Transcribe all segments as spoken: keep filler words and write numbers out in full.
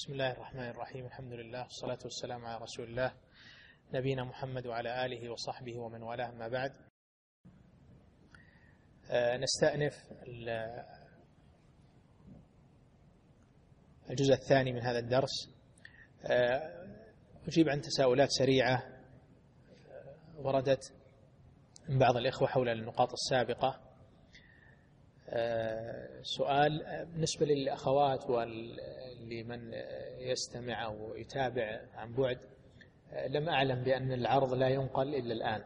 بسم الله الرحمن الرحيم. الحمد لله والصلاة والسلام على رسول الله نبينا محمد وعلى آله وصحبه ومن والاه. ما بعد، نستأنف الجزء الثاني من هذا الدرس. أجيب عن تساؤلات سريعة وردت من بعض الإخوة حول النقاط السابقة. سؤال بالنسبة للأخوات ولمن يستمع أو يتابع عن بعد. لم أعلم بأن العرض لا ينقل إلا الآن،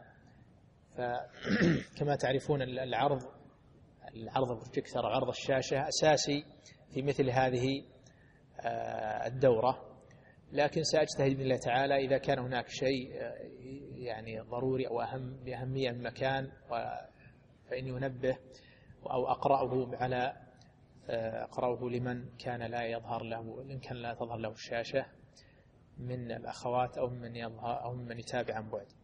فكما تعرفون العرض العرض البروجيكتور عرض الشاشة أساسي في مثل هذه الدورة، لكن سأجتهد بإذن الله تعالى إذا كان هناك شيء يعني ضروري أو أهم بأهمية من مكان فإني أنبه أو أقرأه على أقرأه لمن كان لا يظهر له إن كان لا تظهر له الشاشة من الأخوات أو من يظهر أو من يتابع عن بعد.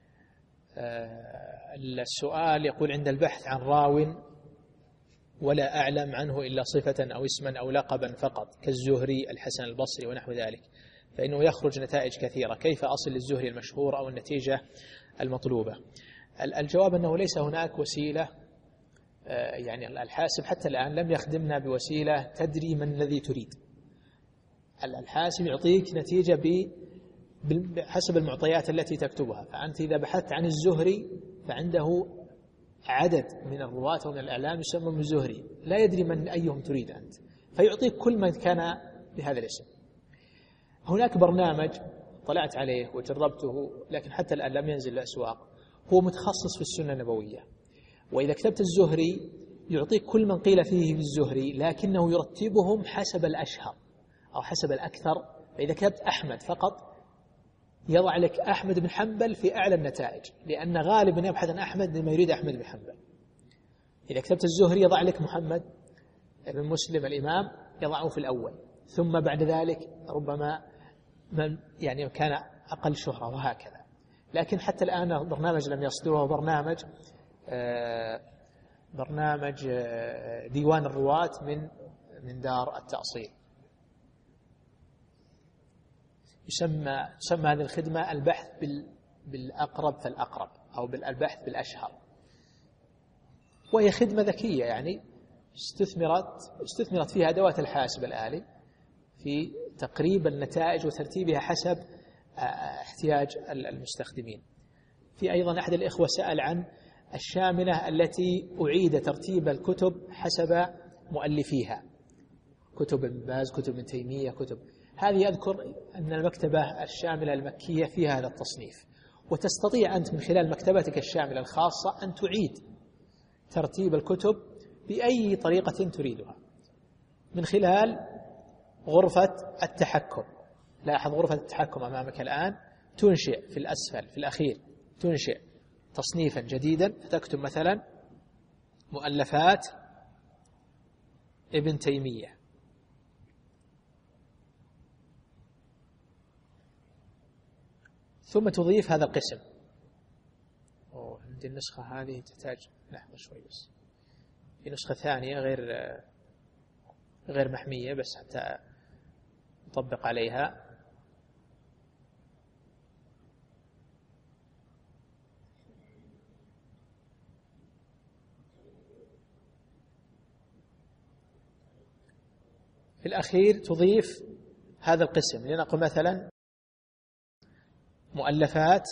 السؤال يقول: عند البحث عن راو ولا أعلم عنه إلا صفة أو اسما أو لقبا فقط كالزهري الحسن البصري ونحو ذلك، فإنه يخرج نتائج كثيرة، كيف أصل للزهري المشهور أو النتيجة المطلوبة؟ الجواب أنه ليس هناك وسيلة، يعني الحاسب حتى الآن لم يخدمنا بوسيلة تدري من الذي تريد. الحاسب يعطيك نتيجة بحسب المعطيات التي تكتبها، فأنت إذا بحثت عن الزهري فعنده عدد من الرواة ومن الإعلام يسمى الزهري، لا يدري من أيهم تريد أنت، فيعطيك كل من كان بهذا الاسم. هناك برنامج طلعت عليه وجربته لكن حتى الآن لم ينزل الأسواق، هو متخصص في السنة النبوية، وإذا كتبت الزهري يعطيك كل من قيل فيه بالزهري لكنه يرتبهم حسب الأشهر أو حسب الأكثر. فإذا كتبت أحمد فقط يضع لك أحمد بن حنبل في أعلى النتائج، لأن غالبا يبحث عن أحمد لما يريد أحمد بن حنبل. إذا كتبت الزهري يضع لك محمد بن مسلم الإمام يضعه في الأول، ثم بعد ذلك ربما من يعني كان أقل شهرة وهكذا. لكن حتى الآن برنامج لم يصدره، برنامج برنامج ديوان الرواة من من دار التأصيل. يسمى تسمى هذه الخدمة البحث بالأقرب فالأقرب أو بالبحث بالأشهر، وهي خدمة ذكية يعني استثمرت استثمرت فيها أدوات الحاسب الآلي في تقريب النتائج وترتيبها حسب احتياج المستخدمين. في أيضا أحد الإخوة سأل عن الشاملة التي أعيد ترتيب الكتب حسب مؤلفيها، كتب ابن باز، كتب ابن تيمية، كتب هذه. أذكر أن المكتبة الشاملة المكية فيها هذا التصنيف، وتستطيع أنت من خلال مكتبتك الشاملة الخاصة أن تعيد ترتيب الكتب بأي طريقة تريدها من خلال غرفة التحكم. لاحظ غرفة التحكم أمامك الآن تنشئ في الأسفل في الأخير تنشئ تصنيفا جديدا، فتكتب مثلا مؤلفات ابن تيمية، ثم تضيف هذا القسم. أوه عندي النسخة هذه تحتاج لحظة شوي، بس في نسخة ثانية غير غير محمية بس حتى نطبق عليها. في الأخير تضيف هذا القسم، لنقل مثلا مؤلفات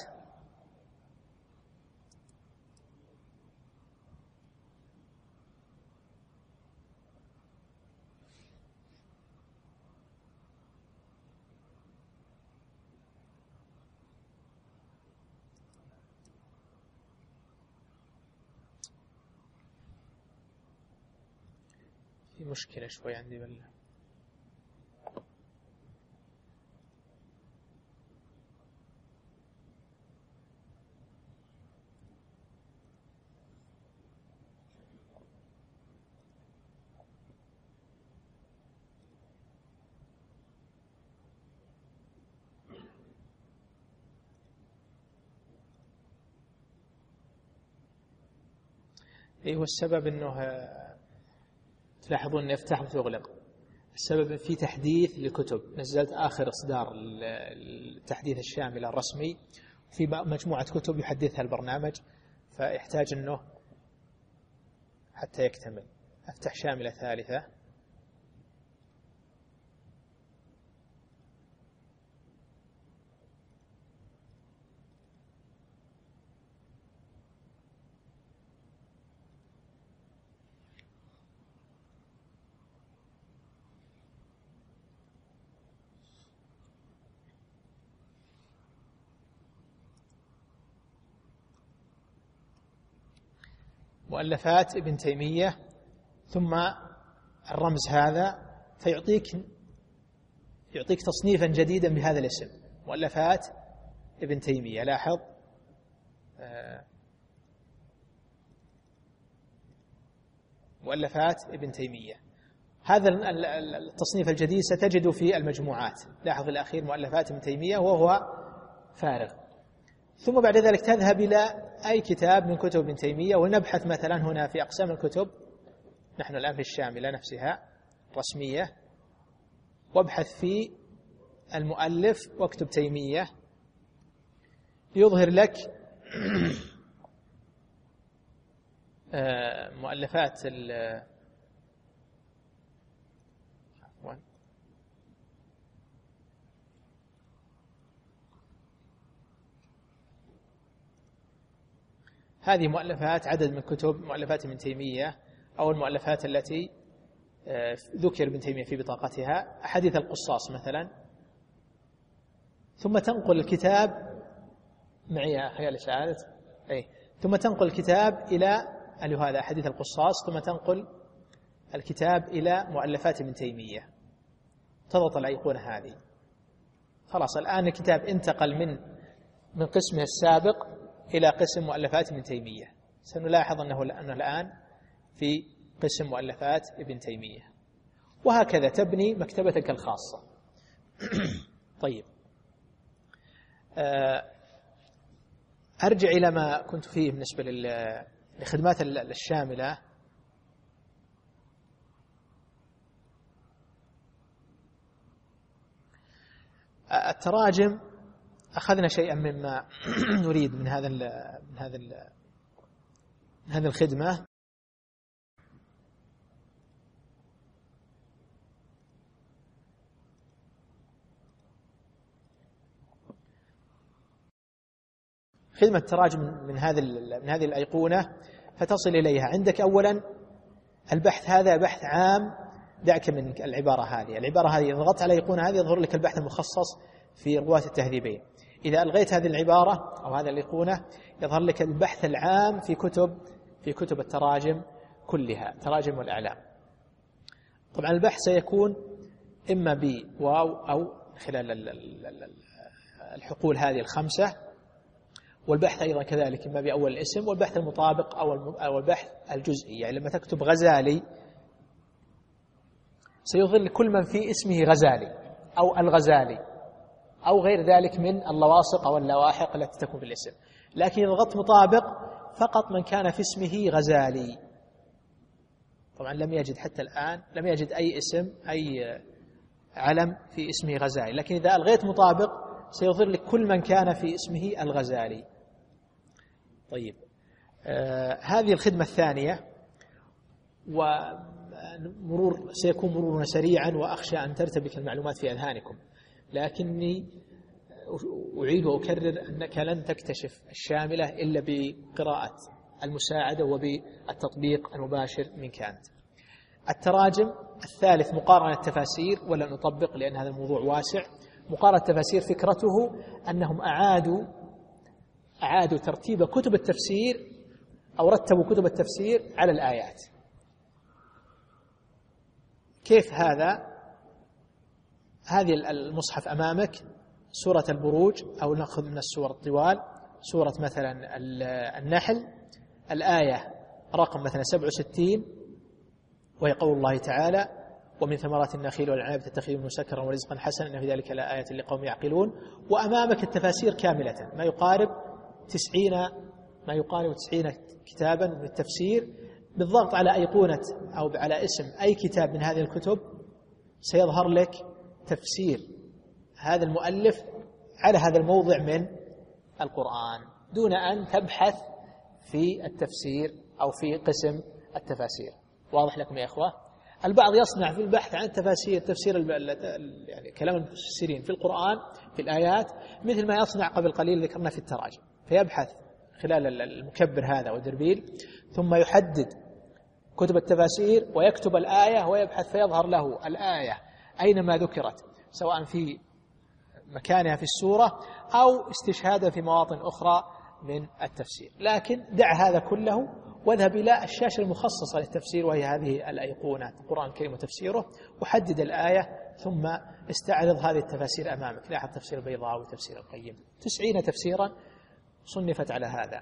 في مشكلة شوي عندي بالله. إيه هو السبب؟ أنه تلاحظون أن يفتح وتغلق. السبب في تحديث لكتب، نزلت آخر إصدار التحديث الشامل الرسمي في مجموعة كتب يحدثها البرنامج، فيحتاج أنه حتى يكتمل. أفتح شاملة ثالثة. مؤلفات ابن تيمية، ثم الرمز هذا، فيعطيك يعطيك تصنيفا جديدا بهذا الاسم، مؤلفات ابن تيمية. لاحظ مؤلفات ابن تيمية، هذا التصنيف الجديد ستجد في المجموعات. لاحظ الأخير مؤلفات ابن تيمية وهو فارغ. ثم بعد ذلك تذهب إلى أي كتاب من كتب ابن تيمية، ونبحث مثلا هنا في أقسام الكتب، نحن الآن في الشاملة نفسها رسمية، وابحث في المؤلف واكتب تيمية، يظهر لك مؤلفات ال هذه مؤلفات، عدد من كتب مؤلفات ابن تيمية، أو المؤلفات التي ذكر ابن تيمية في بطاقتها. أحاديث القصاص مثلا، ثم تنقل الكتاب معي خيال سعادة أي ثم تنقل الكتاب إلى اللي هذا أحاديث القصاص، ثم تنقل الكتاب إلى مؤلفات ابن تيمية، تضغط الأيقونة هذه. خلاص الآن الكتاب انتقل من من قسمه السابق إلى قسم مؤلفات ابن تيمية. سنلاحظ أنه أنه الآن في قسم مؤلفات ابن تيمية، وهكذا تبني مكتبتك الخاصة. طيب، أرجع إلى ما كنت فيه بالنسبة للخدمات الشاملة. التراجم أخذنا شيئا مما نريد من هذا ال من هذا ال من هذه الخدمة. خدمة التراجم من هذه من هذه الأيقونة، فتصل إليها. عندك أولا البحث، هذا بحث عام، دعك من العبارة هذه. العبارة هذه إذا ضغطت على الأيقونة هذه يظهر لك البحث المخصص في رواة التهذيبين. إذا ألغيت هذه العبارة أو هذه الأيقونة يظهر لك البحث العام في كتب في كتب التراجم كلها، تراجم والأعلام. طبعا البحث سيكون إما بواو أو خلال الحقول هذه الخمسة، والبحث أيضا كذلك إما بأول الاسم، والبحث المطابق أو البحث الجزئي. يعني لما تكتب غزالي سيظهر لك كل من في اسمه غزالي أو الغزالي أو غير ذلك من اللواصق أو اللواحق التي تكون في الاسم. لكن إذا ضغطت مطابق فقط من كان في اسمه غزالي. طبعا لم يجد حتى الآن لم يجد أي اسم أي علم في اسمه غزالي، لكن إذا ألغيت مطابق سيظهر لك كل من كان في اسمه الغزالي. طيب، آه هذه الخدمة الثانية، ومرور سيكون مرورنا سريعا وأخشى أن ترتبك المعلومات في أذهانكم، لكني أعيد وأكرر أنك لن تكتشف الشاملة إلا بقراءة المساعدة وبالتطبيق المباشر منك أنت. التراجم الثالث مقارنة التفاسير، ولا نطبق لأن هذا الموضوع واسع. مقارنة التفاسير فكرته أنهم أعادوا أعادوا ترتيب كتب التفسير أو رتبوا كتب التفسير على الآيات. كيف هذا؟ هذه المصحف أمامك، سورة البروج، أو نأخذ من السور الطوال سورة مثلا النحل، الآية رقم مثلا سبعة وستين، وهي قول الله تعالى: ومن ثمرات النخيل والعنب تتخذون مسكرا ورزقا حسنا إن في ذلك لآيات لقوم يعقلون. وأمامك التفاسير كاملة، ما يقارب تسعين ما يقارب تسعين كتابا من التفسير. بالضغط على أيقونة أو على اسم أي كتاب من هذه الكتب سيظهر لك تفسير هذا المؤلف على هذا الموضع من القرآن دون أن تبحث في التفسير أو في قسم التفاسير. واضح لكم يا إخوة؟ البعض يصنع في البحث عن التفاسير تفسير يعني كلام المفسرين في القرآن في الآيات مثل ما يصنع قبل قليل ذكرنا في التراجم، فيبحث خلال المكبر هذا والدربيل ثم يحدد كتب التفاسير ويكتب الآية ويبحث فيظهر له الآية أينما ذكرت سواء في مكانها في السورة أو استشهادا في مواطن أخرى من التفسير. لكن دع هذا كله واذهب إلى الشاشة المخصصة للتفسير وهي هذه الأيقونة القرآن الكريم وتفسيره، وحدد الآية ثم استعرض هذه التفاسير أمامك. لاحظ تفسير البيضاوي وتفسير القيم، تسعين تفسيرا صنفت على هذا.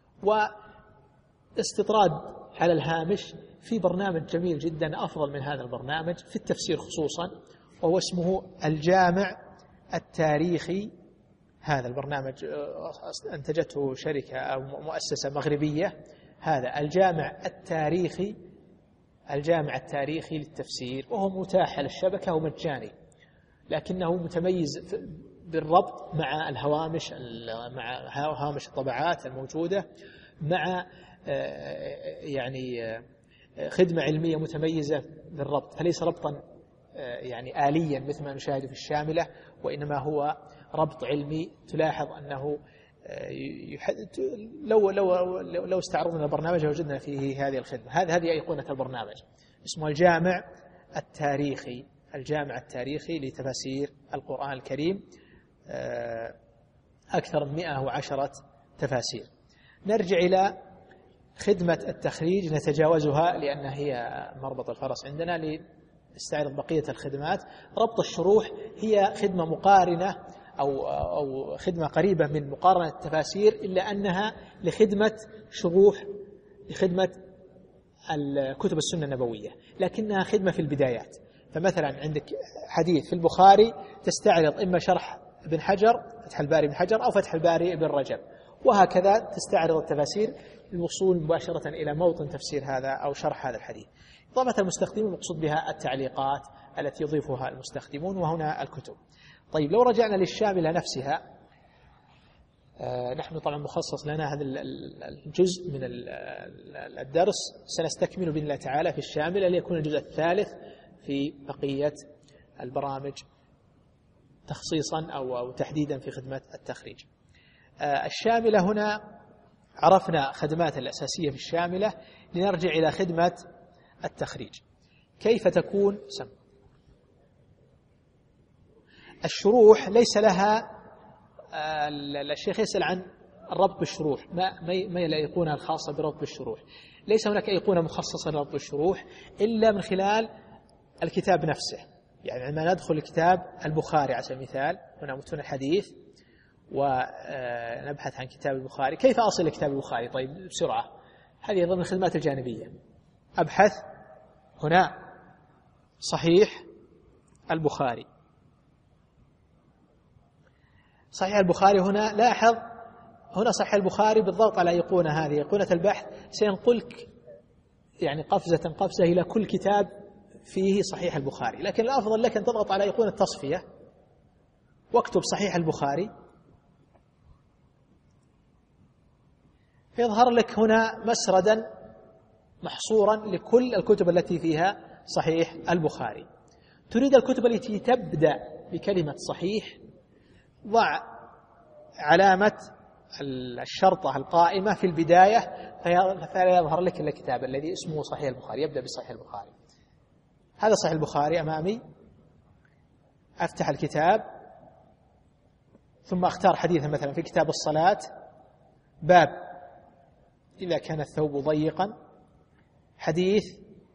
واستطراد على الهامش في برنامج جميل جدا أفضل من هذا البرنامج في التفسير خصوصا، وهو اسمه الجامع التاريخي. هذا البرنامج أنتجته شركة أو مؤسسة مغربية، هذا الجامع التاريخي الجامع التاريخي للتفسير، وهو متاح على الشبكة ومجاني، لكنه متميز بالربط مع الهوامش مع هوامش الطبعات الموجودة، مع يعني خدمة علمية متميزة بالربط، فليس ربطا يعني آليا مثل ما نشاهد في الشاملة، وإنما هو ربط علمي. تلاحظ أنه لو لو لو استعرضنا البرنامج وجدنا فيه هذه الخدمة. هذه هذه أيقونة البرنامج، اسمه الجامع التاريخي الجامع التاريخي لتفاسير القرآن الكريم، أكثر من مئة وعشرة تفاسير. نرجع إلى خدمة التخريج نتجاوزها لأن هي مربط الفرس عندنا لنستعرض بقية الخدمات. ربط الشروح هي خدمة مقارنة أو أو خدمة قريبة من مقارنة التفاسير، إلا أنها لخدمة شروح لخدمة الكتب السنة النبوية، لكنها خدمة في البدايات. فمثلا عندك حديث في البخاري تستعرض إما شرح ابن حجر فتح الباري ابن حجر أو فتح الباري ابن رجب، وهكذا تستعرض التفاسير للوصول مباشرة إلى موطن تفسير هذا أو شرح هذا الحديث. إضافة المستخدمون مقصود بها التعليقات التي يضيفها المستخدمون، وهنا الكتب. طيب لو رجعنا للشاملة نفسها، آه نحن طبعا مخصص لنا هذا الجزء من الدرس سنستكمل بإذن الله تعالى في الشاملة ليكون الجزء الثالث في بقية البرامج تخصيصا أو, أو تحديدا في خدمة التخريج. آه الشاملة هنا عرفنا خدمات الأساسية في الشاملة، لنرجع إلى خدمة التخريج. كيف تكون؟ سم الشروح ليس لها آه الشيخ يسأل عن الربط بالشروح، ما ما الأيقونة الخاصة بربط بالشروح. ليس هناك أيقونة مخصصة لربط بالشروح إلا من خلال الكتاب نفسه. يعني عندما ندخل كتاب البخاري على سبيل المثال، هنا متون الحديث ونبحث عن كتاب البخاري، كيف أصل كتاب البخاري؟ طيب بسرعة، هذه ضمن الخدمات الجانبية. أبحث هنا صحيح البخاري، صحيح البخاري هنا لاحظ هنا صحيح البخاري بالضغط على أيقونة هذه أيقونة البحث سينقلك يعني قفزة قفزة إلى كل كتاب فيه صحيح البخاري، لكن الأفضل لك أن تضغط على أيقونة تصفية واكتب صحيح البخاري، فيظهر لك هنا مسردا محصورا لكل الكتب التي فيها صحيح البخاري. تريد الكتب التي تبدأ بكلمة صحيح، ضع علامة الشرطة القائمة في البداية فيظهر لك الكتاب الذي اسمه صحيح البخاري، يبدأ بصحيح البخاري. هذا صحيح البخاري أمامي، أفتح الكتاب ثم أختار حديثا مثلا في كتاب الصلاة، باب إذا كان الثوب ضيقا، حديث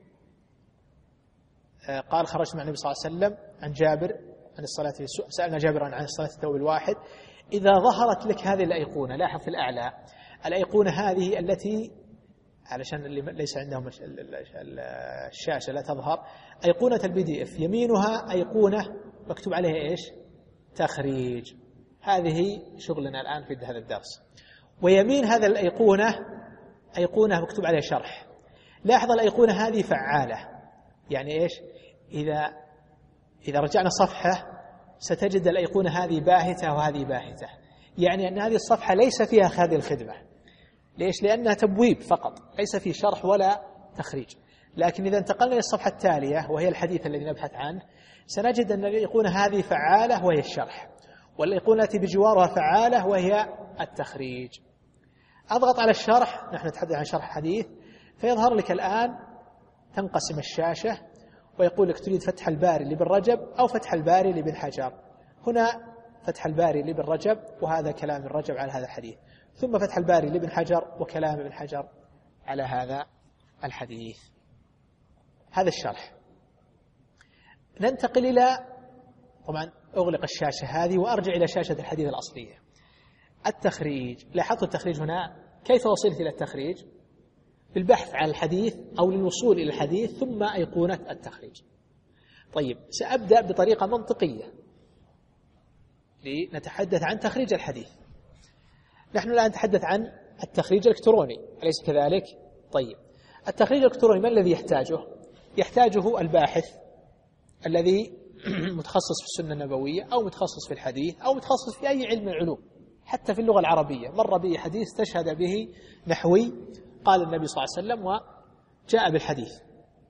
قال خرجت مع النبي صلى الله عليه وسلم عن جابر عن الصلاة في السوق، سألنا جابر عن الصلاة في الثوب الواحد. إذا ظهرت لك هذه الأيقونة، لاحظ في الأعلى الأيقونة هذه التي علشان اللي ليس عندهم الشاشة لا تظهر، أيقونة البي دي إف يمينها أيقونة مكتوب عليها إيش؟ تخريج. هذه شغلنا الآن في هذا الدرس. ويمين هذا الأيقونة أيقونة مكتوب عليها شرح. لاحظ الأيقونة هذه فعالة، يعني إيش؟ إذا إذا رجعنا صفحة ستجد الأيقونة هذه باهتة وهذه باهتة، يعني أن هذه الصفحة ليس فيها هذه الخدمة. ليش؟ لأنها تبويب فقط، ليس في شرح ولا تخريج. لكن إذا انتقلنا إلى الصفحة التالية وهي الحديث الذي نبحث عنه، سنجد أن الأيقونة هذه فعالة وهي الشرح، والأيقونة التي بجوارها فعالة وهي التخريج. أضغط على الشرح، نحن نتحدث عن شرح حديث، فيظهر لك الآن تنقسم الشاشة ويقول لك تريد فتح الباري لابن رجب أو فتح الباري لابن حجر. هنا فتح الباري لابن رجب وهذا كلام ابن رجب على هذا الحديث، ثم فتح الباري لابن حجر وكلام ابن حجر على هذا الحديث. هذا الشرح. ننتقل إلى، طبعا أغلق الشاشة هذه وأرجع إلى شاشة الحديث الأصلية. التخريج. لاحظوا التخريج هنا كيف وصلت إلى التخريج؟ بالبحث عن الحديث أو للوصول إلى الحديث ثم أيقونة التخريج. طيب سأبدأ بطريقة منطقية لنتحدث عن تخريج الحديث. نحن الآن نتحدث عن التخريج الإلكتروني، أليس كذلك؟ طيب التخريج الإلكتروني ما الذي يحتاجه؟ يحتاجه الباحث الذي متخصص في السنة النبوية أو متخصص في الحديث أو متخصص في أي علم من العلوم، حتى في اللغة العربية مر به حديث استشهد به نحوي قال النبي صلى الله عليه وسلم وجاء بالحديث.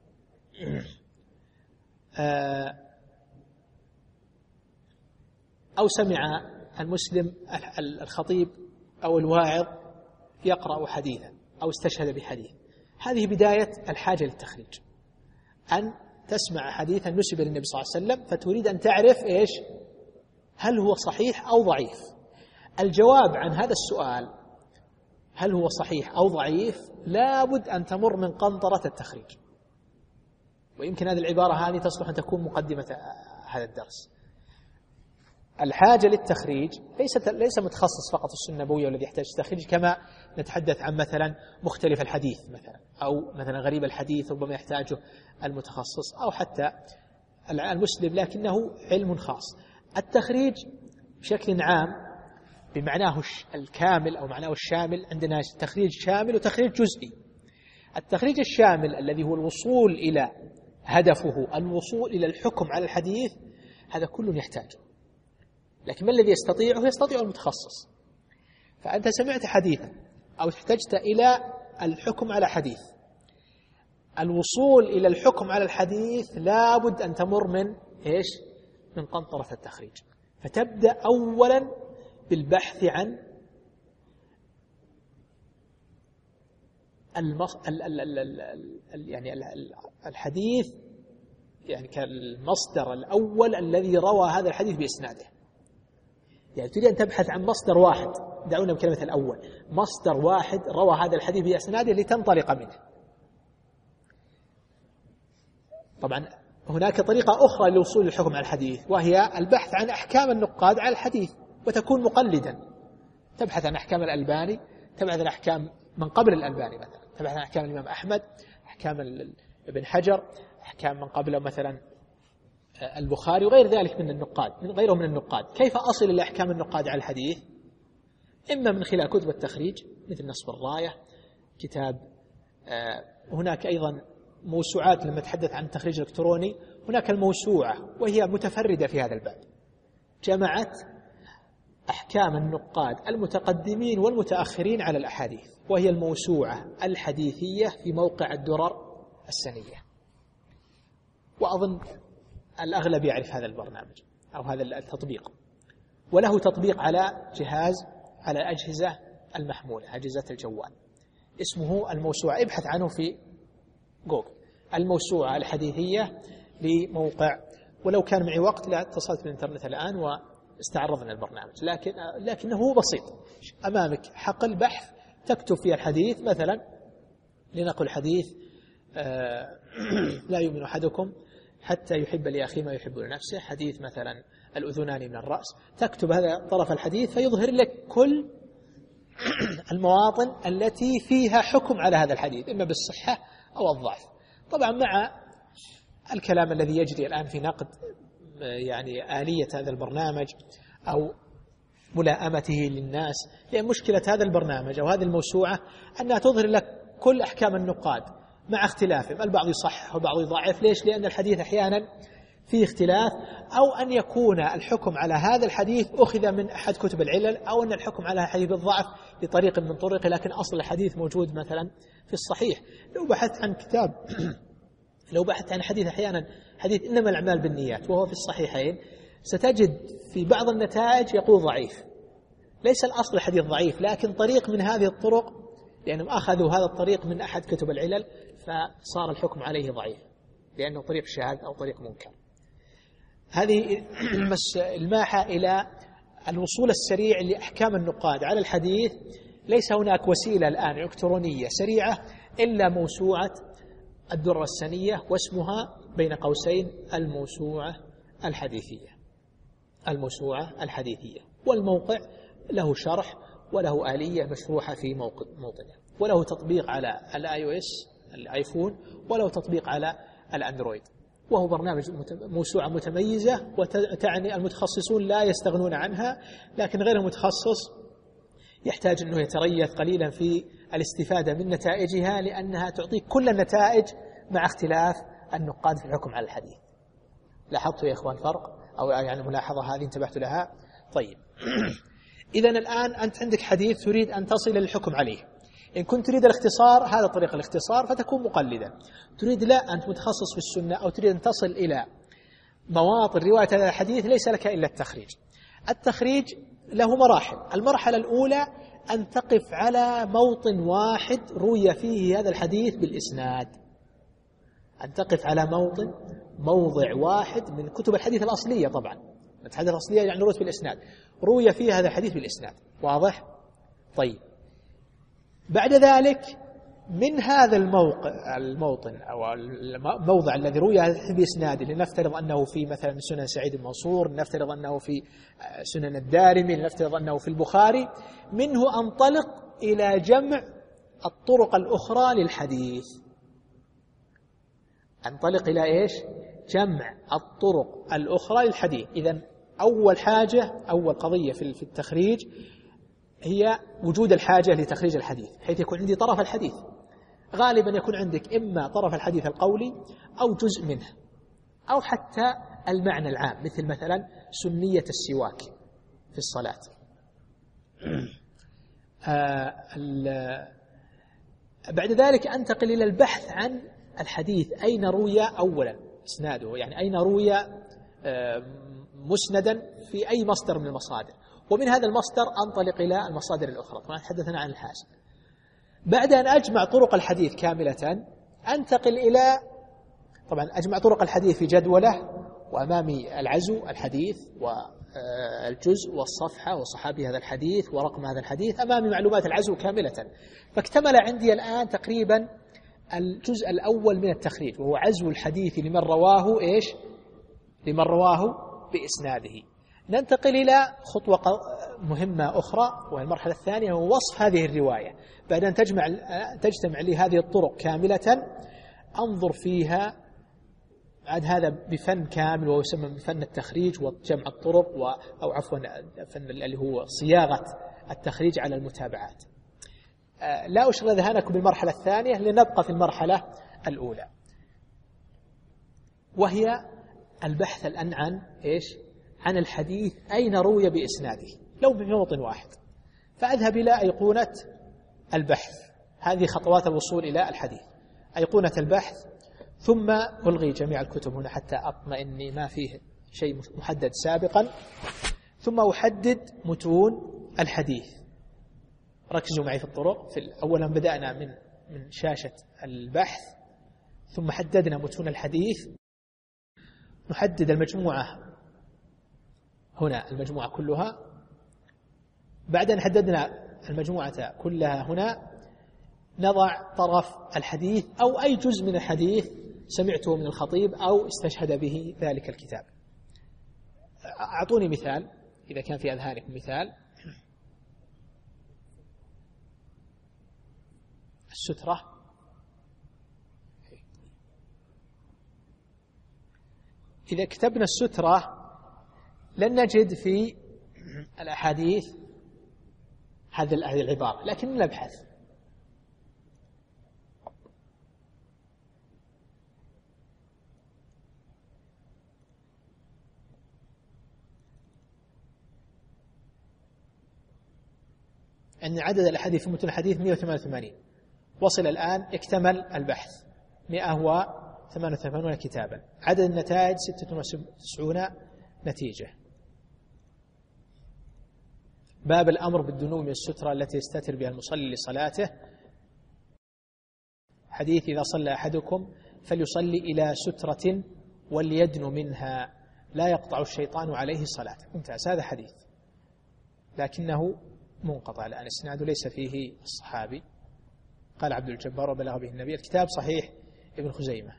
أو سمع المسلم الخطيب أو الواعظ يقرأ حديثا أو استشهد بحديث. هذه بداية الحاجة للتخريج، أن تسمع حديثا نسب للنبي صلى الله عليه وسلم فتريد أن تعرف إيش؟ هل هو صحيح أو ضعيف؟ الجواب عن هذا السؤال هل هو صحيح أو ضعيف لابد أن تمر من قنطرة التخريج، ويمكن هذه العبارة هذه تصلح أن تكون مقدمة هذا الدرس. الحاجة للتخريج ليست ليس متخصص فقط السنة النبوية والذي يحتاج تخريج، كما نتحدث عن مثلا مختلف الحديث مثلا أو مثلا غريب الحديث ربما يحتاجه المتخصص أو حتى المسلم، لكنه علم خاص. التخريج بشكل عام بمعناه الكامل أو معناه الشامل، عندنا تخريج شامل وتخريج جزئي. التخريج الشامل الذي هو الوصول إلى هدفه، الوصول إلى الحكم على الحديث، هذا كل يحتاجه، لكن ما الذي يستطيعه؟ يستطيع المتخصص. فأنت سمعت حديثا أو احتجت إلى الحكم على حديث، الوصول إلى الحكم على الحديث لابد أن تمر من إيش؟ من قنطرة التخريج. فتبدأ أولا بالبحث عن المص... ال... ال... ال... ال... يعني الحديث، يعني كالمصدر الأول الذي روى هذا الحديث بإسناده. يعني تريد أن تبحث عن مصدر واحد، دعونا بكلمة الأول، مصدر واحد روى هذا الحديث بإسناده لتنطلق منه. طبعا هناك طريقة أخرى للوصول للحكم على الحديث، وهي البحث عن أحكام النقاد على الحديث وتكون مقلدا، تبحث عن أحكام الألباني، تبحث عن أحكام من قبل الألباني مثلا، تبحث عن أحكام الإمام أحمد، أحكام ابن حجر، أحكام من قبله مثلا البخاري وغير ذلك من النقاد، من غيره من النقاد. كيف أصل إلى أحكام النقاد على الحديث؟ إما من خلال كتب التخريج مثل نصب الراية، كتاب هناك أيضا موسوعات. لما تحدث عن التخريج الإلكتروني هناك الموسوعة وهي متفردة في هذا الباب، جمعت أحكام النقاد المتقدمين والمتأخرين على الأحاديث، وهي الموسوعة الحديثية في موقع الدرر السنية. وأظن الأغلب يعرف هذا البرنامج أو هذا التطبيق، وله تطبيق على جهاز على أجهزة المحمولة، أجهزة الجوال، اسمه الموسوعة. ابحث عنه في جوجل، الموسوعة الحديثية لموقع. ولو كان معي وقت لا اتصلت بالإنترنت الآن واستعرضنا البرنامج، لكن لكنه بسيط. أمامك حقل بحث تكتب فيه الحديث، مثلا لنقل حديث آه لا يؤمن أحدكم حتى يحب لأخيه ما يحب لنفسه، حديث مثلا الأذنان من الرأس، تكتب هذا طرف الحديث فيظهر لك كل المواطن التي فيها حكم على هذا الحديث، إما بالصحة أو الضعف. طبعا مع الكلام الذي يجري الآن في نقد يعني آلية هذا البرنامج أو ملائمته للناس، لأن مشكلة هذا البرنامج أو هذه الموسوعة أنها تظهر لك كل أحكام النقاد مع اختلافهم، البعض يصحح والبعض يضعف. ليش؟ لأن الحديث أحيانا فيه اختلاف، أو أن يكون الحكم على هذا الحديث أخذ من أحد كتب العلل، أو أن الحكم على الحديث بالضعف بطريق من طرقه، لكن أصل الحديث موجود مثلا في الصحيح. لو بحثت عن كتاب لو بحثت عن حديث أحيانا حديث إنما الأعمال بالنيات وهو في الصحيحين، ستجد في بعض النتائج يقول ضعيف. ليس الأصل الحديث ضعيف، لكن طريق من هذه الطرق لأنهم أخذوا هذا الطريق من أحد كتب العلل فصار الحكم عليه ضعيف لأنه طريق شاذ أو طريق منكر. هذه بس الماحة إلى الوصول السريع لأحكام النقاد على الحديث. ليس هناك وسيلة الآن إلكترونية سريعة إلا موسوعة الدرة السنية، واسمها بين قوسين الموسوعة الحديثية. الموسوعة الحديثية، والموقع له شرح وله آلية مشروحة في موطنه، وله تطبيق على الاي او اس الايفون، وله تطبيق على الاندرويد، وهو برنامج موسوعة متميزة، وتعني المتخصصون لا يستغنون عنها، لكن غير المتخصص يحتاج أنه يتريث قليلا في الاستفادة من نتائجها، لأنها تعطيك كل النتائج مع اختلاف النقاد في الحكم على الحديث. لاحظتوا يا إخوان فرق؟ أو يعني ملاحظة هذه انتبهت لها؟ طيب إذن الآن أنت عندك حديث تريد أن تصل للحكم عليه. إن كنت تريد الاختصار، هذا طريق الاختصار، فتكون مقلدا. تريد لا، أنت متخصص في السنة أو تريد أن تصل إلى مواطن رواية هذا الحديث، ليس لك إلا التخريج. التخريج له مراحل. المرحلة الأولى أن تقف على موطن واحد روي فيه هذا الحديث بالإسناد. أن تقف على موطن موضع واحد من كتب الحديث الأصلية، طبعا الحديث الأصلية يعني رويت بالإسناد، روي فيه هذا الحديث بالإسناد. واضح؟ طيب بعد ذلك من هذا الموقع الموطن أو الموضع الذي روي هذا الحديث بإسناده، لنفترض أنه في مثلا سنن سعيد المنصور، لنفترض أنه في سنن الدارمي، لنفترض أنه في البخاري، منه أنطلق إلى جمع الطرق الأخرى للحديث. أنطلق إلى إيش؟ جمع الطرق الأخرى للحديث. إذن أول حاجة، أول قضية في التخريج هي وجود الحاجة لتخريج الحديث، حيث يكون عندي طرف الحديث. غالبا يكون عندك إما طرف الحديث القولي أو جزء منه، أو حتى المعنى العام، مثل مثلا سنية السواك في الصلاة. بعد ذلك أنتقل إلى البحث عن الحديث، أين روي أولا إسناده، يعني أين روي مسندا في أي مصدر من المصادر، ومن هذا المصدر أنطلق إلى المصادر الأخرى. طبعا تحدثنا عن الحاسب. بعد أن أجمع طرق الحديث كاملة أنتقل إلى، طبعا أجمع طرق الحديث في جدولة، وأمامي العزو الحديث والجزء والصفحة وصحابي هذا الحديث ورقم هذا الحديث، أمامي معلومات العزو كاملة. فاكتمل عندي الآن تقريبا الجزء الأول من التخريج، وهو عزو الحديث لمن رواه إيش؟ لمن رواه بإسناده. ننتقل إلى خطوة مهمة أخرى، وهي المرحلة الثانية، هو وصف هذه الرواية. بعد أن تجمع تجتمع لي هذه الطرق كاملة، أنظر فيها عاد هذا بفن كامل، وهو يسمى بفن التخريج وجمع الطرق، أو عفوا فن اللي هو صياغة التخريج على المتابعات. لا أشغل ذهنكم بالمرحلة الثانية، لنبقى في المرحلة الأولى، وهي البحث الآن عن إيش؟ عن الحديث أين روي بإسناده، لو بموطن واحد. فأذهب إلى أيقونة البحث. هذه خطوات الوصول إلى الحديث: أيقونة البحث، ثم ألغي جميع الكتب هنا حتى أطمئن ما فيه شيء محدد سابقا، ثم أحدد متون الحديث. ركزوا معي في الطرق. في أولا بدأنا من من شاشة البحث، ثم حددنا متون الحديث. نحدد المجموعة هنا، المجموعة كلها. بعد أن حددنا المجموعة كلها هنا، نضع طرف الحديث أو أي جزء من الحديث سمعته من الخطيب أو استشهد به ذلك الكتاب. أعطوني مثال إذا كان في أذهانكم مثال. السترة، إذا كتبنا السترة لن نجد في الأحاديث هذه العبارة، لكن نبحث. أن عدد الأحاديث في متن الحديث مئة وثمانية وثمانين، وصل الآن اكتمل البحث مئة وثمانية وثمانين كتابا، عدد النتائج ستة وتسعين نتيجة. باب الأمر بالدنو من السترة التي يستتر بها المصلي لصلاته. حديث إذا صلى أحدكم فليصلي إلى سترة وليدن منها لا يقطع الشيطان عليه الصلاة. ممتاز، هذا حديث لكنه منقطع الآن، اسناده ليس فيه الصحابي. قال عبد الجبار وبلغ به النبي. الكتاب صحيح ابن خزيمة.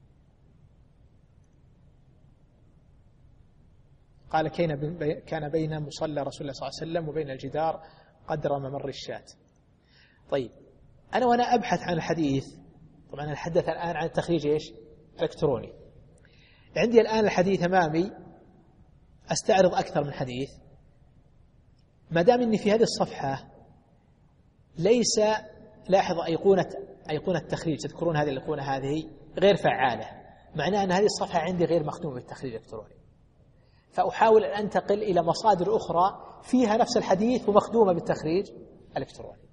قال كان بين مصلى رسول الله صلى الله عليه وسلم وبين الجدار قدر ممر الشاة. طيب، أنا وأنا أبحث عن الحديث، طبعا أتحدث الآن عن التخريج إيش؟ إلكتروني. عندي الآن الحديث أمامي، أستعرض أكثر من حديث. ما دام إني في هذه الصفحة ليس، لاحظ أيقونة أيقونة التخريج، تذكرون هذه الأيقونة هذه غير فعالة، معناه أن هذه الصفحة عندي غير مخدومة بالتخريج الإلكتروني، فأحاول أن أنتقل إلى مصادر أخرى فيها نفس الحديث ومخدومة بالتخريج الإلكتروني.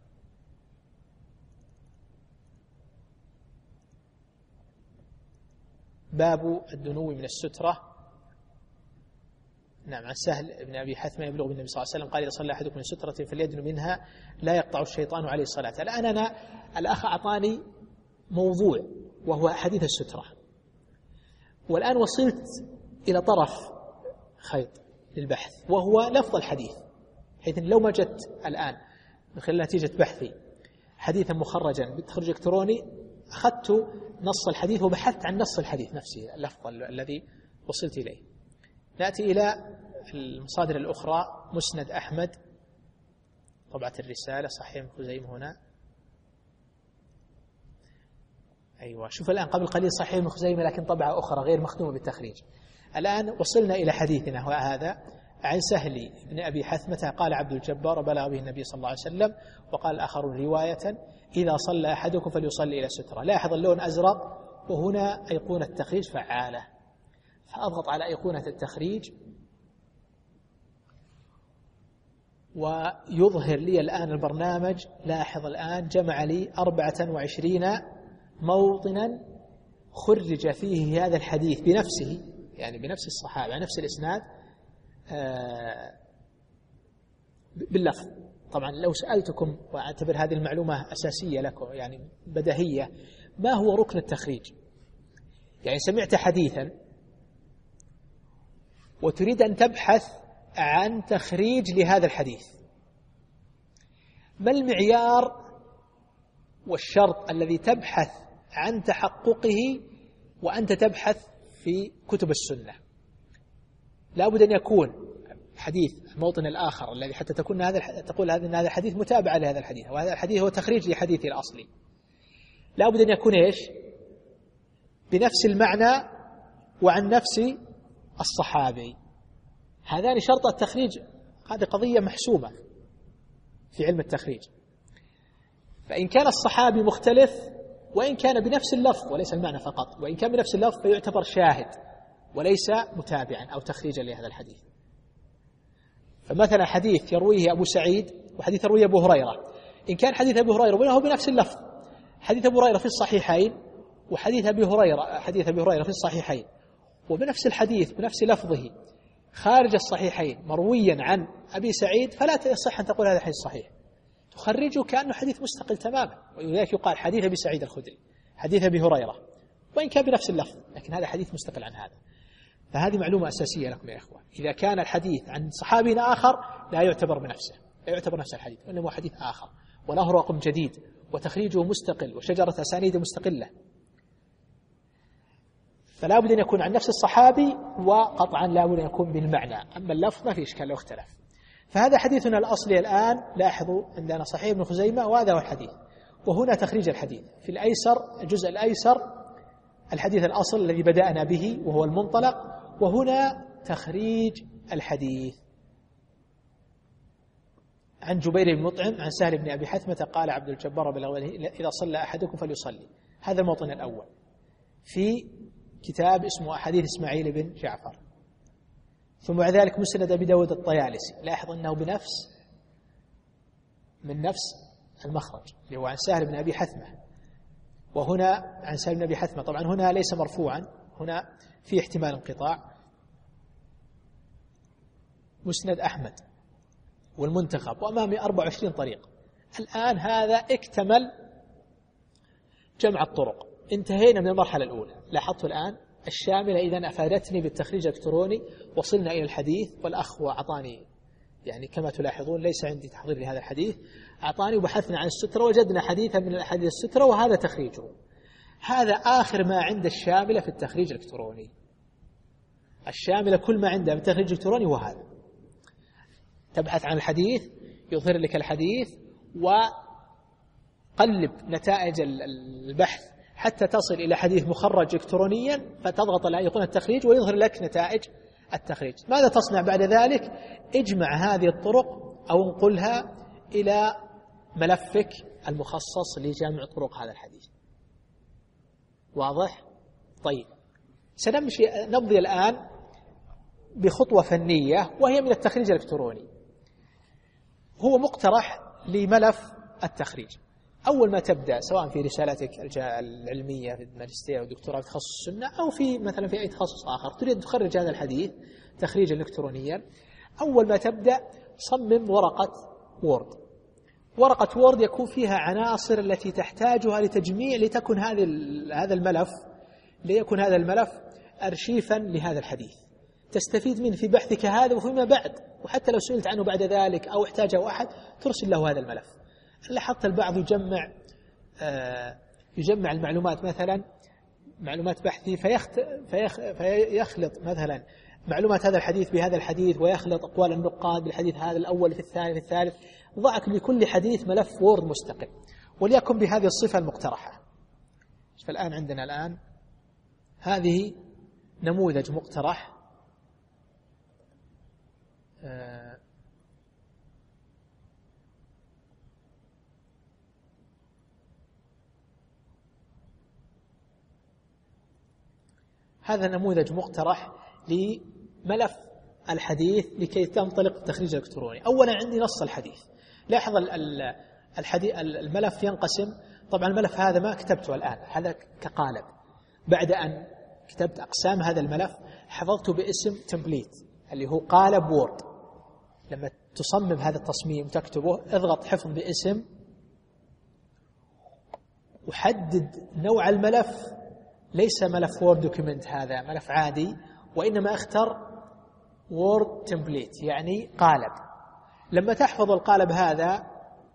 باب الدنو من السترة. نعم، عن سهل بن أبي حثمة يبلغ بالنبي صلى الله عليه وسلم قال إذا صلى أحدكم من سترة فليدن منها لا يقطع الشيطان عليه الصلاة. الآن أنا الأخ أعطاني موضوع وهو حديث السترة، والآن وصلت إلى طرف خيط للبحث وهو لفظ الحديث، حيث لو ما جدت الآن من خلال نتيجة بحثي حديثا مخرجا بالتخرج الإلكتروني أخذت نص الحديث وبحثت عن نص الحديث نفسه، اللفظ الذي وصلت إليه. نأتي إلى المصادر الأخرى. مسند أحمد طبعة الرسالة، صحيح خزيمة هنا. أيوة، شوف الآن قبل قليل صحيح خزيمة لكن طبعة أخرى غير مخدومة بالتخريج. الآن وصلنا إلى حديثنا هذا عن سهل بن أبي حثمة قال عبد الجبار بلغ به النبي صلى الله عليه وسلم. وقال الآخر رواية إذا صلى أحدكم فليصلي إلى سترة. لاحظ اللون أزرق وهنا أيقونة التخريج فعالة، فأضغط على أيقونة التخريج ويظهر لي الآن البرنامج. لاحظ الآن جمع لي أربعة وعشرين موطنا خرج فيه هذا الحديث بنفسه، يعني بنفس الصحابة نفس الإسناد باللفظ. طبعا لو سألتكم، وأعتبر هذه المعلومة أساسية لكم يعني بديهية، ما هو ركن التخريج؟ يعني سمعت حديثا وتريد أن تبحث عن تخريج لهذا الحديث، ما المعيار والشرط الذي تبحث عن تحققه وأنت تبحث في كتب السنة؟ لا بد أن يكون حديث الموطن الآخر الذي حتى تكون هذا تقول هذا هذا الحديث متابعة لهذا الحديث، وهذا الحديث هو تخريج لحديثه الأصلي. لا بد أن يكون إيش؟ بنفس المعنى وعن نفس الصحابي. هذان شرط التخريج، هذه قضية محسومة في علم التخريج. فإن كان الصحابي مختلف وإن كان بنفس اللفظ وليس المعنى فقط، وإن كان بنفس اللفظ فيعتبر شاهد وليس متابعا أو تخريجا لهذا الحديث. فمثلا حديث يرويه أبو سعيد وحديث يرويه أبو هريرة، إن كان حديث أبو هريرة وهو بنفس اللفظ، حديث أبو هريرة في الصحيحين وحديث أبي هريرة حديث أبي هريرة في الصحيحين وبنفس الحديث بنفس لفظه خارج الصحيحين مرويا عن أبي سعيد، فلا تصح أن تقول هذا حديث صحيح، تخرجه كأنه حديث مستقل تماما. ولذلك يقال حديث أبي سعيد الخدري، حديث أبي هريرة، وإن كان بنفس اللفظ لكن هذا حديث مستقل عن هذا. فهذه معلومة أساسية لكم يا إخوان. إذا كان الحديث عن صحابي آخر لا يعتبر بنفسه، لا يعتبر نفس الحديث، وإنما حديث آخر وله رقم جديد وتخريجه مستقل وشجرة أسانيد مستقلة. فلا بد أن يكون عن نفس الصحابي، وقطعا لا بد أن يكون بالمعنى، أما اللفظ ما في إشكال لو اختلف. فهذا حديثنا الأصلي الآن. لاحظوا عندنا صحيح ابن خزيمة وهذا هو الحديث، وهنا تخريج الحديث في الأيسر، الجزء الأيسر الحديث الأصل الذي بدأنا به وهو المنطلق، وهنا تخريج الحديث. عن جبير بن مطعم عن سهل بن أبي حثمة قال عبد الجبار بلغ إذا صلى أحدكم فليصلي. هذا الموطن الأول في كتاب اسمه أحاديث إسماعيل بن جعفر. ثم بعد ذلك مسند أبي داود الطيالسي. لاحظ أنه بنفس من نفس المخرج اللي هو عن سهل بن أبي حثمة. وهنا عن سهل بن أبي حثمة طبعا هنا ليس مرفوعا، هنا في احتمال انقطاع. مسند أحمد والمنتخب وأمامي أربعة وعشرين طريق. الآن هذا اكتمل جمع الطرق، انتهينا من المرحلة الأولى. لاحظت الآن الشاملة إذن أفادتني بالتخريج الإلكتروني، وصلنا إلى الحديث، والأخ أعطاني يعني كما تلاحظون ليس عندي تحضير لهذا الحديث، أعطاني وبحثنا عن السترة وجدنا حديثا من الأحاديث السترة وهذا تخريجه. هذا آخر ما عند الشاملة في التخريج الإلكتروني. الشاملة كل ما عندها من التخريج الإلكتروني هو هذا. تبحث عن الحديث يظهر لك الحديث، وقلب نتائج البحث حتى تصل إلى حديث مخرج إلكترونيا، فتضغط على أيقونة التخريج ويظهر لك نتائج التخريج. ماذا تصنع بعد ذلك؟ اجمع هذه الطرق أو انقلها إلى ملفك المخصص لجمع طرق هذا الحديث. واضح؟ طيب، سنمشي نمضي الآن بخطوة فنية وهي من التخريج الإلكتروني. هو مقترح لملف التخريج. أول ما تبدأ سواء في رسالتك العلمية في الماجستير أو الدكتوراه في تخصص السنة أو في مثلا في أي تخصص آخر تريد تخرج هذا الحديث تخريجا إلكترونيا، أول ما تبدأ صمم ورقة وورد. ورقة وورد يكون فيها عناصر التي تحتاجها لتجميع لتكن هذه هذا الملف ليكن هذا الملف أرشيفا لهذا الحديث تستفيد منه في بحثك هذا وفيما بعد، وحتى لو سئلت عنه بعد ذلك أو احتاجه أحد ترسل له هذا الملف. لاحظت البعض يجمع آه يجمع المعلومات مثلا معلومات بحثي فيخت فيخ فيخلط مثلا معلومات هذا الحديث بهذا الحديث، ويخلط أقوال النقاد بالحديث هذا الأول في الثاني في الثالث. ضعك لكل حديث ملف وورد مستقل، وليكن بهذه الصفة المقترحة. فالآن عندنا الآن هذه نموذج مقترح آه هذا نموذج مقترح لملف الحديث لكي تنطلق التخريج الإلكتروني. أولا عندي نص الحديث. لاحظ الحديث الملف ينقسم. طبعا الملف هذا ما كتبته الآن، هذا كقالب. بعد أن كتبت أقسام هذا الملف حفظته باسم تمبليت اللي هو قالب وورد. لما تصمم هذا التصميم تكتبه اضغط حفظ باسم وحدد نوع الملف. ليس ملف وورد دوكيمنت، هذا ملف عادي، وإنما اختر وورد تمبليت يعني قالب. لما تحفظ القالب هذا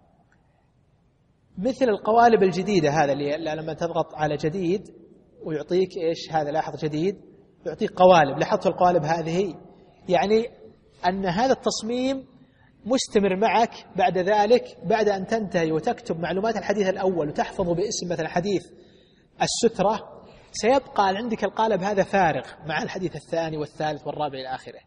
مثل القوالب الجديدة هذا اللي لما تضغط على جديد ويعطيك إيش هذا، لاحظ جديد يعطيك قوالب. لاحظت القوالب هذه يعني أن هذا التصميم مستمر معك بعد ذلك. بعد أن تنتهي وتكتب معلومات الحديث الأول وتحفظه باسم مثلا حديث السترة، سيبقى عندك القالب هذا فارغ مع الحديث الثاني والثالث والرابع إلى آخره.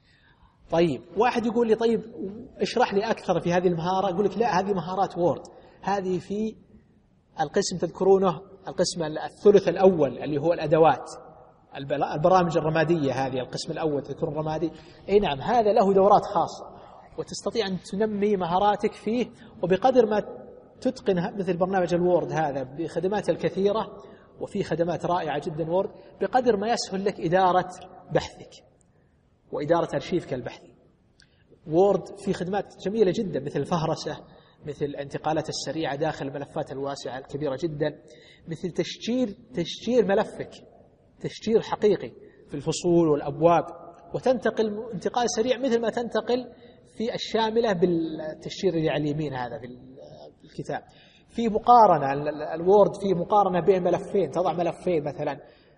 طيب، واحد يقول لي طيب اشرح لي أكثر في هذه المهارة. أقول لك لا، هذه مهارات وورد، هذه في القسم تذكرونه القسم الثلث الأول اللي هو الأدوات البرامج الرمادية. هذه القسم الأول تذكرون الرمادي. أي نعم، هذا له دورات خاصة وتستطيع أن تنمي مهاراتك فيه. وبقدر ما تتقن مثل برنامج الوورد هذا بخدماته الكثيرة، وفي خدمات رائعة جدا وورد، بقدر ما يسهل لك إدارة بحثك وإدارة أرشيفك البحثي. وورد في خدمات جميلة جدا مثل الفهرسة، مثل الانتقالات السريعة داخل الملفات الواسعة الكبيرة جدا، مثل تشجير تشجير ملفك تشجير حقيقي في الفصول والأبواب، وتنتقل انتقال سريع مثل ما تنتقل في الشاملة بالتشجير اللي على اليمين هذا في الكتاب. في مقارنة الوورد في مقارنة بين ملفين، تضع ملفين مثلا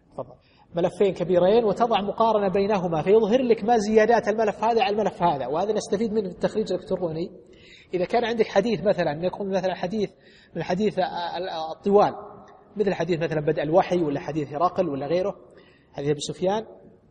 ملفين كبيرين وتضع مقارنة بينهما فيظهر لك ما زيادات الملف هذا على الملف هذا. وهذا نستفيد منه في التخريج الإلكتروني. إذا كان عندك حديث مثلا يكون مثلا حديث من الحديث الطوال مثل حديث مثلا بدء الوحي ولا حديث هرقل ولا غيره، حديث ابن سفيان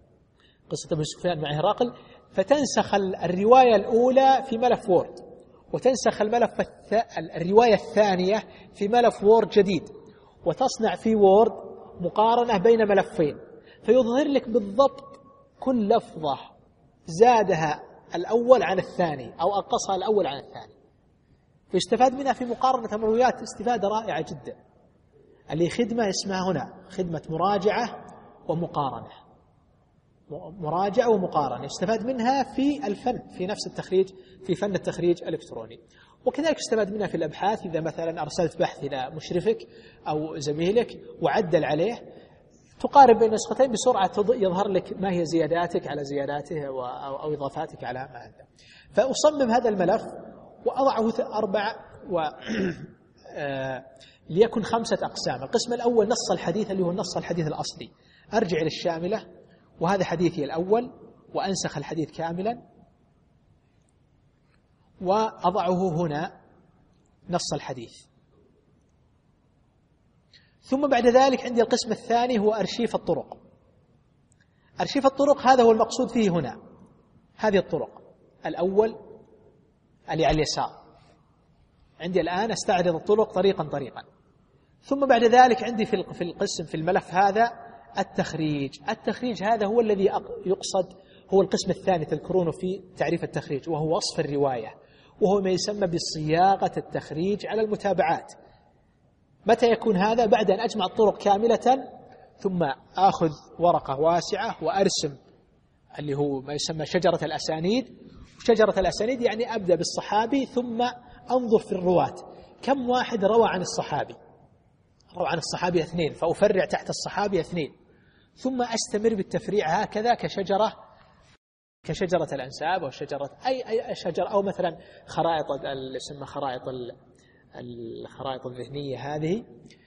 قصة ابن سفيان مع هرقل، فتنسخ الرواية الأولى في ملف وورد وتنسخ الملف الث... الرواية الثانية في ملف وورد جديد، وتصنع في وورد مقارنة بين ملفين فيظهر لك بالضبط كل لفظة زادها الأول عن الثاني أو أقصها الأول عن الثاني. فيستفاد منها في مقارنة المرويات استفادة رائعة جدا، اللي خدمة اسمها هنا خدمة مراجعة ومقارنة، مراجعة ومقارنة يستفاد منها في الفن، في نفس التخريج، في فن التخريج الإلكتروني. وكذلك يستفاد منها في الأبحاث، إذا مثلا أرسلت بحث إلى مشرفك أو زميلك وعدل عليه، تقارب بين النسختين بسرعة، يظهر لك ما هي زياداتك على زياداته أو إضافاتك على ما عنده. فأصمم هذا الملف وأضعه أربع و ليكن خمسة أقسام. القسم الأول نص الحديث اللي هو النص الحديث الأصلي، أرجع إلى الشاملة وهذا حديثي الأول وأنسخ الحديث كاملا وأضعه هنا نص الحديث. ثم بعد ذلك عندي القسم الثاني هو أرشيف الطرق. أرشيف الطرق هذا هو المقصود فيه هنا، هذه الطرق. الأول اللي على اليسار، عندي الآن أستعرض الطرق طريقا طريقا. ثم بعد ذلك عندي في القسم في الملف هذا التخريج. التخريج هذا هو الذي يقصد، هو القسم الثاني تذكرونه في تعريف التخريج، وهو وصف الرواية، وهو ما يسمى بصياغة التخريج على المتابعات. متى يكون هذا؟ بعد أن أجمع الطرق كاملة، ثم آخذ ورقة واسعة وأرسم اللي هو ما يسمى شجرة الأسانيد. شجرة الأسانيد يعني أبدأ بالصحابي ثم أنظر في الرواة، كم واحد روى عن الصحابي؟ روى عن الصحابي اثنين، فأفرع تحت الصحابي اثنين، ثم أستمر بالتفريع هكذا كشجرة كشجرة الأنساب أو شجرة أي أي شجرة، أو مثلا خرائط اللي يسمى خرائط الخرائط الذهنية هذه.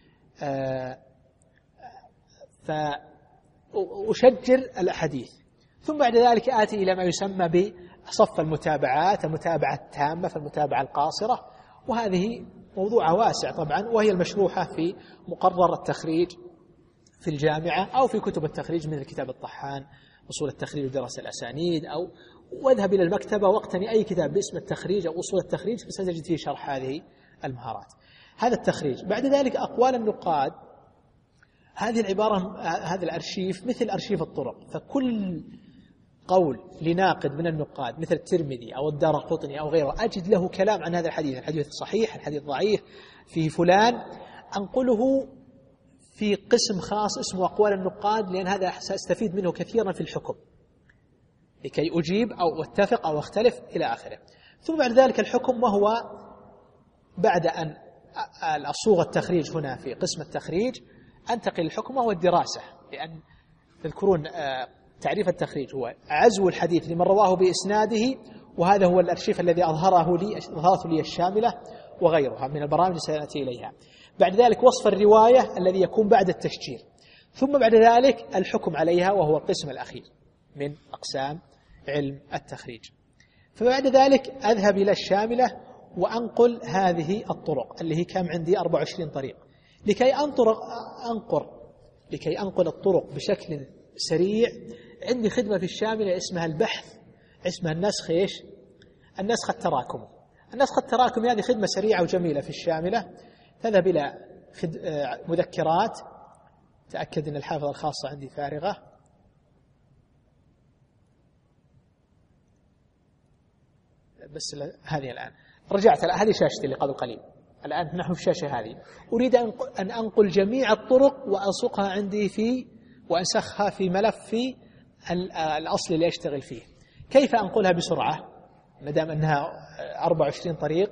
فأشجر الأحاديث، ثم بعد ذلك آتي إلى ما يسمى بصف المتابعات، المتابعة التامة فالمتابعة القاصرة، وهذه موضوع واسع طبعا، وهي المشروحة في مقرر التخريج في الجامعة أو في كتب التخريج مثل كتاب الطحان أصول التخريج ودراسة الأسانيد، أو واذهب إلى المكتبة واقتني أي كتاب باسم التخريج أو أصول التخريج فستجد فيه شرح هذه المهارات. هذا التخريج. بعد ذلك أقوال النقاد، هذه العبارة، هذا الأرشيف مثل أرشيف الطرق، فكل قول لناقد من النقاد مثل الترمذي أو الدارقطني أو غيره أجد له كلام عن هذا الحديث، الحديث صحيح، الحديث ضعيف، فيه فلان، أنقله في قسم خاص اسمه أقوال النقاد، لأن هذا سأستفيد منه كثيرا في الحكم لكي أجيب أو أتفق أو أختلف إلى آخره. ثم بعد ذلك الحكم، وهو بعد أن أصوغ التخريج هنا في قسم التخريج أنتقل الحكم وهو الدراسة، لأن تذكرون تعريف التخريج هو عزو الحديث لمن رواه بإسناده، وهذا هو الأرشيف الذي أظهره لي أظهرته لي الشاملة وغيرها من البرامج سنأتي إليها. بعد ذلك وصف الرواية الذي يكون بعد التشجير، ثم بعد ذلك الحكم عليها وهو القسم الأخير من أقسام علم التخريج. فبعد ذلك أذهب إلى الشاملة وأنقل هذه الطرق اللي هي كم عندي أربعة وعشرين طريق، لكي أنطرق أنقر لكي أنقل الطرق بشكل سريع. عندي خدمة في الشاملة اسمها البحث، اسمها النسخ إيش؟ النسخ التراكمي. النسخ التراكمي هذه خدمة سريعة وجميلة في الشاملة. تذهب إلى مذكرات، تأكد أن الحافظة الخاصة عندي فارغة، بس هذه الآن رجعت، هذه شاشتي اللي قبل قليل، الآن نحن في الشاشة هذه. أريد أن أنقل جميع الطرق وألصقها عندي في وأنسخها في ملف في الأصل اللي أشتغل فيه. كيف أنقلها بسرعة مدام أنها أربعة وعشرين طريق؟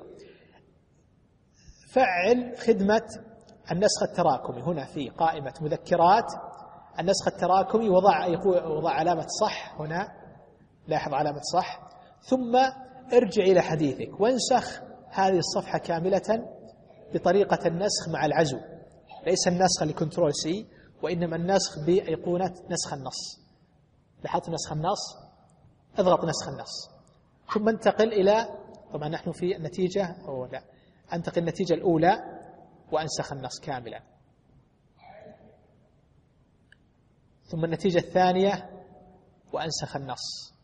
فعل خدمة النسخ التراكمي هنا في قائمة مذكرات. النسخ التراكمي وضع وضع علامة صح هنا، لاحظ علامة صح، ثم ارجع إلى حديثك وانسخ هذه الصفحة كاملة بطريقة النسخ مع العزو، ليس النسخ لكنترول سي، وإنما النسخ بأيقونة نسخ النص. لاحظت نسخ النص، اضغط نسخ النص، ثم انتقل إلى، طبعا نحن في النتيجة أو لا، انتقل النتيجة الأولى وأنسخ النص كاملا، ثم النتيجة الثانية وأنسخ النص،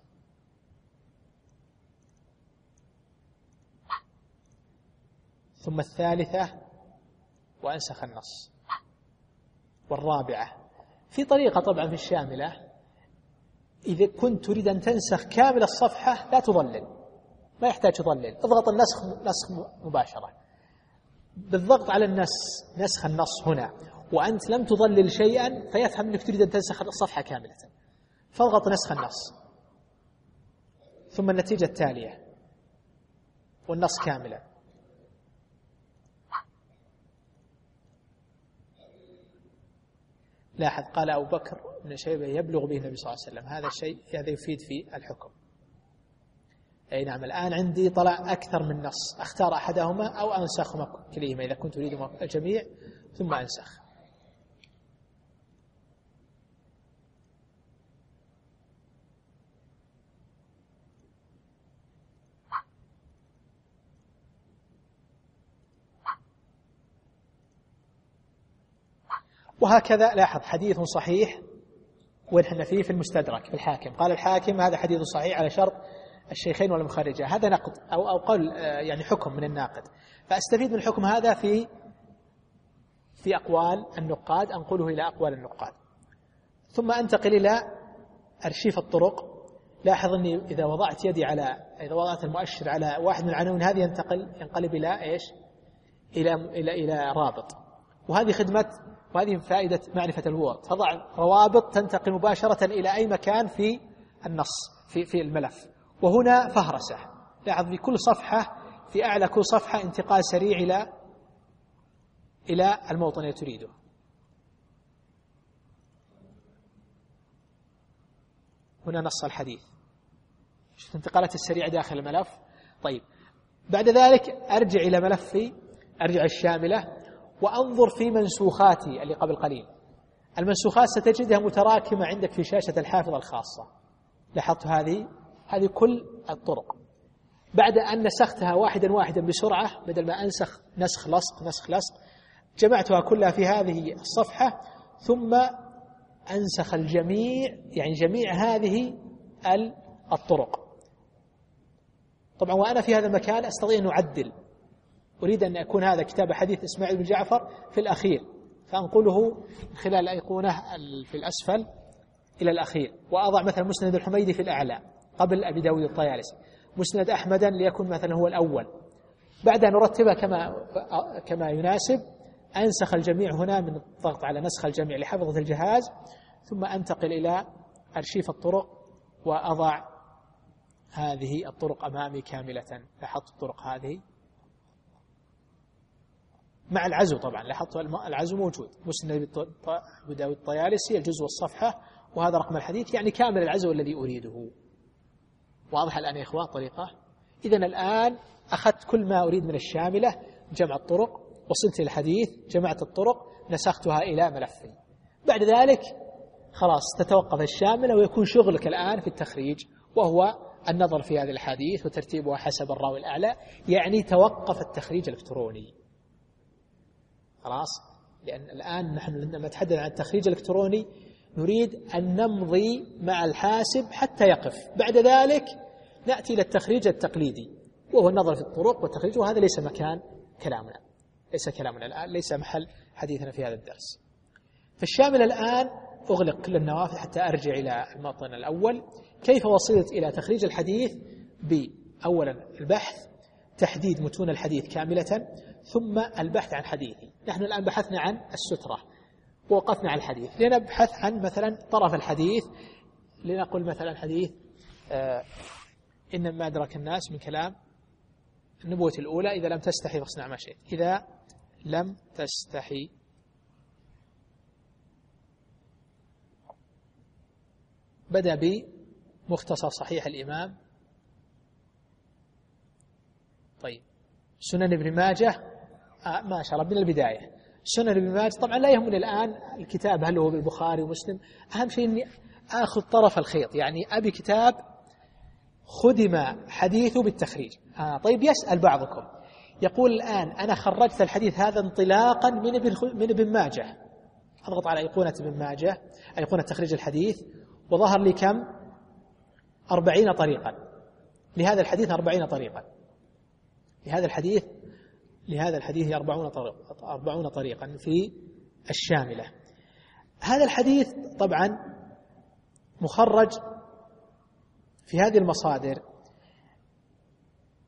ثم الثالثة وأنسخ النص، والرابعة. في طريقة طبعا في الشاملة، إذا كنت تريد أن تنسخ كامل الصفحة لا تظلل، ما يحتاج تظلل، اضغط النسخ نسخ مباشرة. بالضغط على النسخ نسخ النص هنا وأنت لم تظلل شيئا فيفهم أنك تريد أن تنسخ الصفحة كاملة، فاضغط نسخ النص ثم النتيجة التالية والنص كاملا. لاحظ قال أبو بكر بن شيبة يبلغ به النبي صلى الله عليه وسلم، هذا الشيء هذا يفيد في الحكم. أي نعم، الآن عندي طلع أكثر من نص، أختار أحدهما أو أنسخهما كليهما إذا كنت أريد الجميع ثم أنسخ. وهكذا لاحظ حديث صحيح ونحن فيه في المستدرك في الحاكم، قال الحاكم هذا حديث صحيح على شرط الشيخين والمخرجة، هذا نقد أو أو قول يعني حكم من الناقد، فأستفيد من الحكم هذا في في أقوال النقاد، أنقله إلى أقوال النقاد. ثم أنتقل إلى أرشيف الطرق. لاحظ أني إذا وضعت يدي على إذا وضعت المؤشر على واحد من العناوين هذه ينتقل ينقلب إلى إيش؟ إلى إلى إلى رابط، وهذه خدمة وهذه فائدة معرفة الوورد، تضع روابط تنتقل مباشرة إلى أي مكان في النص في في الملف. وهنا فهرسة، لاحظ في كل صفحة في أعلى كل صفحة انتقال سريع إلى إلى الموطن الذي تريده. هنا نص الحديث، شوف الانتقالات السريعة داخل الملف. طيب بعد ذلك أرجع إلى ملفي، أرجع الشاملة وأنظر في منسوخاتي اللي قبل قليل. المنسوخات ستجدها متراكمة عندك في شاشة الحافظة الخاصة. لاحظت هذه هذه كل الطرق. بعد أن نسختها واحدا واحدا بسرعة بدل ما أنسخ نسخ لصق نسخ لصق، جمعتها كلها في هذه الصفحة، ثم أنسخ الجميع، يعني جميع هذه الطرق. طبعا وأنا في هذا المكان أستطيع أن أعدل، أريد أن يكون هذا كتاب حديث إسماعيل بن جعفر في الأخير، فأنقله من خلال الأيقونة في الأسفل إلى الأخير، وأضع مثلا مسند الحميدي في الأعلى قبل أبي داود الطيالسي، مسند أحمدا ليكون مثلا هو الأول. بعد أن أرتبها كما كما يناسب أنسخ الجميع هنا من الضغط على نسخ الجميع لحفظة الجهاز، ثم أنتقل إلى أرشيف الطرق وأضع هذه الطرق أمامي كاملة. لاحظت الطرق هذه مع العزو، طبعا لاحظت العزو موجود، مسند أبي داود الطيالسي الجزء والصفحة وهذا رقم الحديث، يعني كامل العزو الذي أريده. واضح الآن يا إخوان طريقة؟ إذن الآن أخذت كل ما أريد من الشاملة، جمع الطرق، وصلت إلى الحديث، جمعت الطرق، نسختها إلى ملفي. بعد ذلك خلاص تتوقف الشاملة ويكون شغلك الآن في التخريج، وهو النظر في هذه الحديث وترتيبها حسب الراوي الأعلى، يعني توقف التخريج الإلكتروني. خلاص، لأن الآن نحن لما نتحدث عن التخريج الإلكتروني نريد أن نمضي مع الحاسب حتى يقف، بعد ذلك نأتي إلى التخريج التقليدي وهو النظر في الطرق والتخريج، وهذا ليس مكان كلامنا، ليس كلامنا الآن، ليس محل حديثنا في هذا الدرس. فالشامل الآن أغلق كل النوافذ حتى أرجع إلى الموطن الأول. كيف وصلت إلى تخريج الحديث؟ بأولا البحث، تحديد متون الحديث كاملة، ثم البحث عن حديثي. نحن الآن بحثنا عن السترة ووقفنا على الحديث، لنبحث عن مثلا طرف الحديث، لنقول مثلا حديث آه إنما أدرك الناس من كلام النبوة الأولى إذا لم تستحي فاصنع ما شئت، إذا لم تستحي بدأ بمختصر صحيح الإمام. طيب سنن ابن ماجه، آه ما شاء الله من البداية. سنن ابن ماجه طبعا لا يهمني الآن الكتاب هل هو بالبخاري ومسلم، أهم شيء أني أخذ طرف الخيط، يعني أبي كتاب خدم حديثه بالتخريج. آه طيب يسأل بعضكم يقول الآن أنا خرجت الحديث هذا انطلاقا من ابن من ابن ماجه، أضغط على أيقونة ابن ماجه، أيقونة تخريج الحديث، وظهر لي كم؟ أربعين طريقا لهذا الحديث، أربعين طريقا لهذا الحديث لهذا الحديث أربعون طريقا أربعون طريقا في الشاملة. هذا الحديث طبعا مخرج في هذه المصادر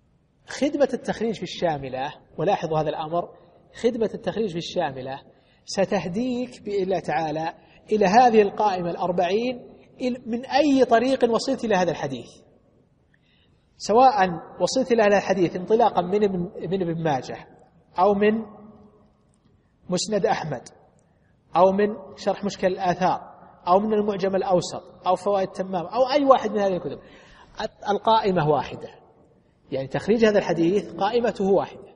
خدمة التخريج في الشاملة، ولاحظوا هذا الأمر، خدمة التخريج في الشاملة ستهديك بإذن الله تعالى إلى هذه القائمة الأربعين من أي طريق وصلت إلى هذا الحديث، سواء وصلت إلى هذا الحديث انطلاقا من ابن ابن ماجه أو من مسند أحمد أو من شرح مشكل الآثار أو من المعجم الأوسط أو فوائد تمام أو أي واحد من هذه الكتب، القائمة واحدة، يعني تخريج هذا الحديث قائمته واحدة،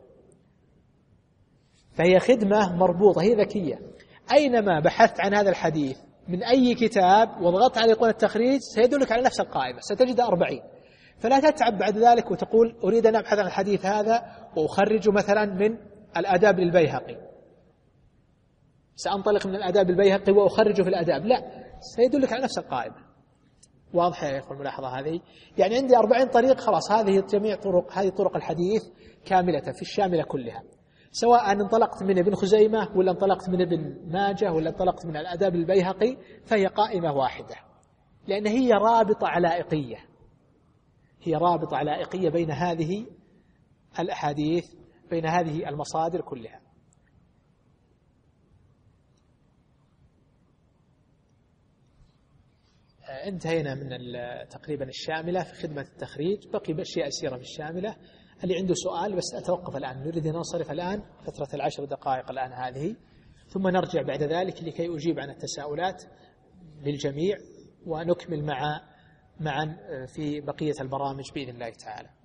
فهي خدمة مربوطة، هي ذكية. أينما بحثت عن هذا الحديث من أي كتاب وضغطت على أيقونة التخريج سيدلك على نفس القائمة، ستجد أربعين، فلا تتعب بعد ذلك وتقول أريد أن أبحث عن الحديث هذا وأخرجه مثلا من الآداب للبيهقي، سأنطلق من الآداب البيهقي وأخرجه في الآداب، لا، سيدلك على نفس القائمة. واضحة يا إخوة الملاحظة هذه؟ يعني عندي أربعين طريق، خلاص هذه جميع طرق، هذه طرق الحديث كاملة في الشاملة كلها، سواء انطلقت من ابن خزيمة ولا انطلقت من ابن ماجه ولا انطلقت من الآداب البيهقي، فهي قائمة واحدة، لأن هي رابطة علائقية، هي رابطة علائقية بين هذه الأحاديث، بين هذه المصادر كلها. انتهينا من تقريبا الشاملة في خدمة التخريج، بقي أشياء يسيرة في الشاملة. اللي عنده سؤال بس أتوقف الآن، نريد أن ننصرف الآن فترة العشر دقائق الآن هذه، ثم نرجع بعد ذلك لكي أجيب عن التساؤلات للجميع ونكمل مع معا في بقية البرامج بإذن الله تعالى.